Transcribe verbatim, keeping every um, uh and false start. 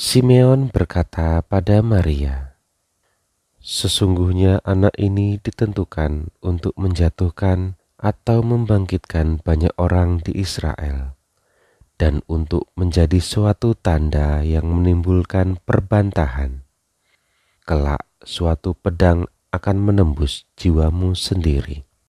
Simeon berkata pada Maria, "Sesungguhnya anak ini ditentukan untuk menjatuhkan atau membangkitkan banyak orang di Israel, dan untuk menjadi suatu tanda yang menimbulkan perbantahan. Kelak suatu pedang akan menembus jiwamu sendiri."